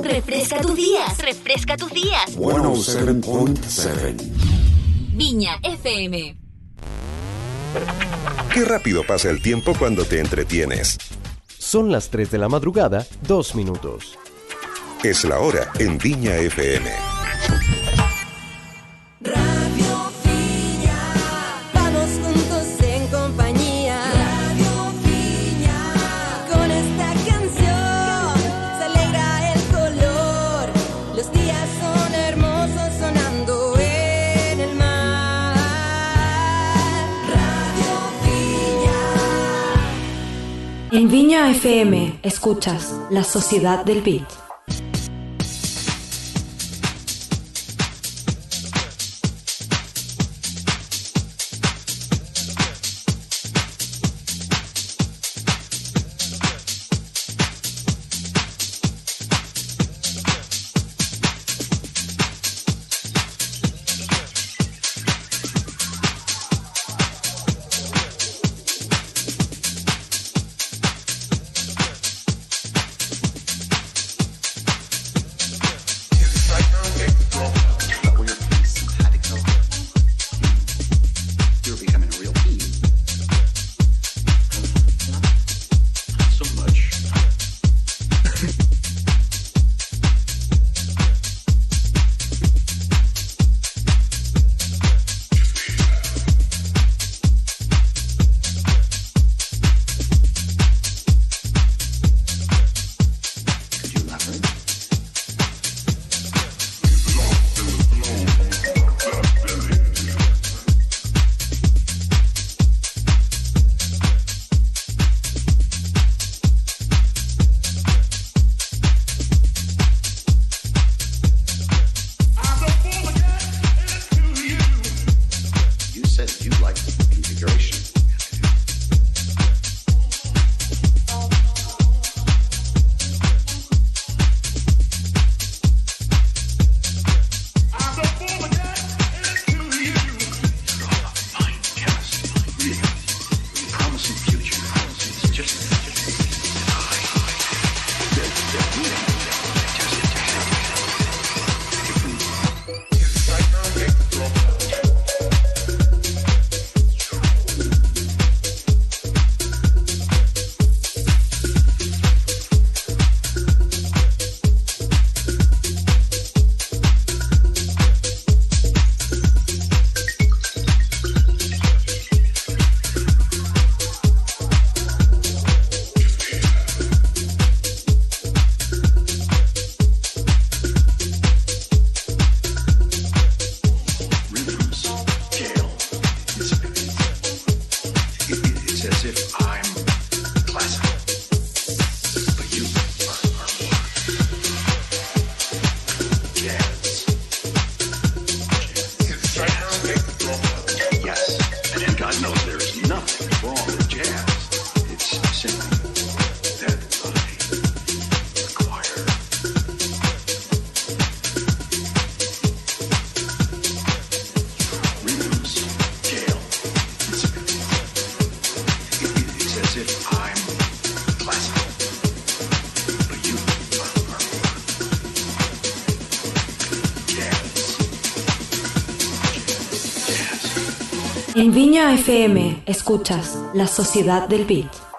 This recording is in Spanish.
Refresca tus días. Refresca tus días. 107.7 Viña FM. Qué rápido pasa el tiempo cuando te entretienes. Son las 3 de la madrugada, 2 minutos. Es la hora en Viña FM. Radio Viña, vamos juntos en compañía. Radio Viña, con esta canción se alegra el color. Los días son hermosos sonando en el mar. Radio Viña. En Viña FM escuchas La Sociedad del Beat. En Viña FM escuchas La Sociedad del Beat.